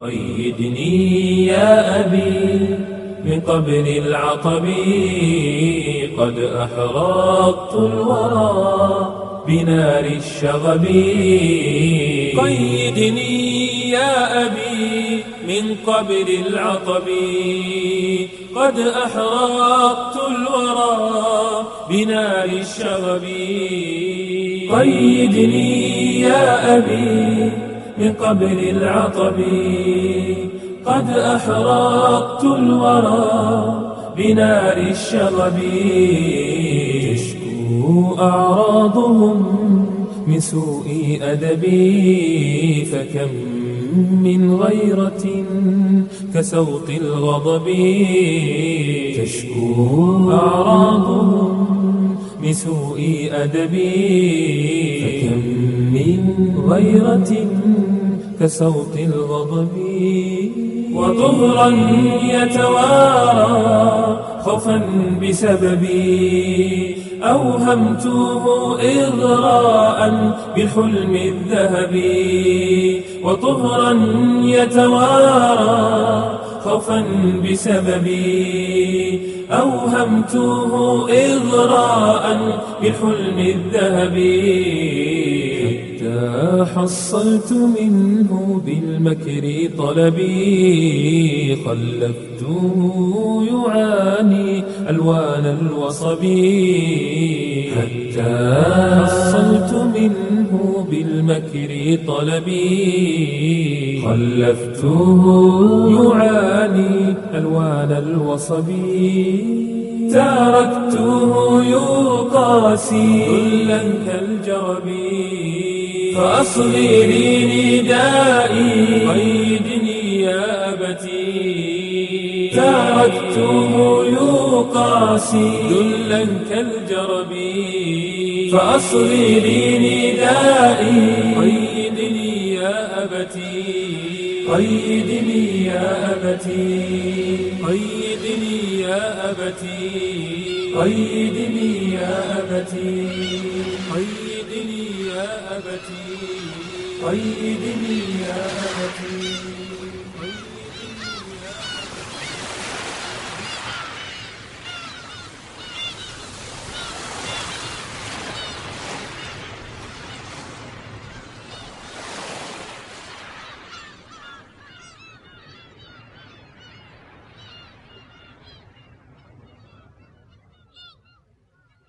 قيدني يا أبي من قبل العطب، قد أحرقت الورى بنار الشغب. قيدني يا أبي من قبل العطب، قد أحرقت الورى بنار الشغب. قيدني يا أبي من قبل العطب، قد أحرقت الورى بنار الشغب. تشكو أعراضهم من سوء أدبي، فكم من غيرة كسوط الغضب. تشكو أعراضهم من سوء أدبي، فكم من غيرة كسوط الغضب. وطهرا يتوارى خوفا بسببي، أوهمته إغراء بالحلم الذهبي. وطهرا يتوارى خوفا بسببي، أوهمته إغراء بالحلم الذهبي. حتى حصلت منه بالمكر طلبي، خلفته يعاني ألوان الوصب. حتى حصلت منه بالمكر طلبي، خلفته يعاني ألوان الوصب. تركته يقاسي ذلا كالجرب، فأصغي لي ندائي قيدني يا أبتي. تركته يقاسي ذلا كالجرب، فأصغي لي ندائي قيدني يا أبتي. قيدني يا أبتي، قيدني يا أبتي، قيدني يا أبتي، قيدني يا أبتي، قيدني يا أبتي.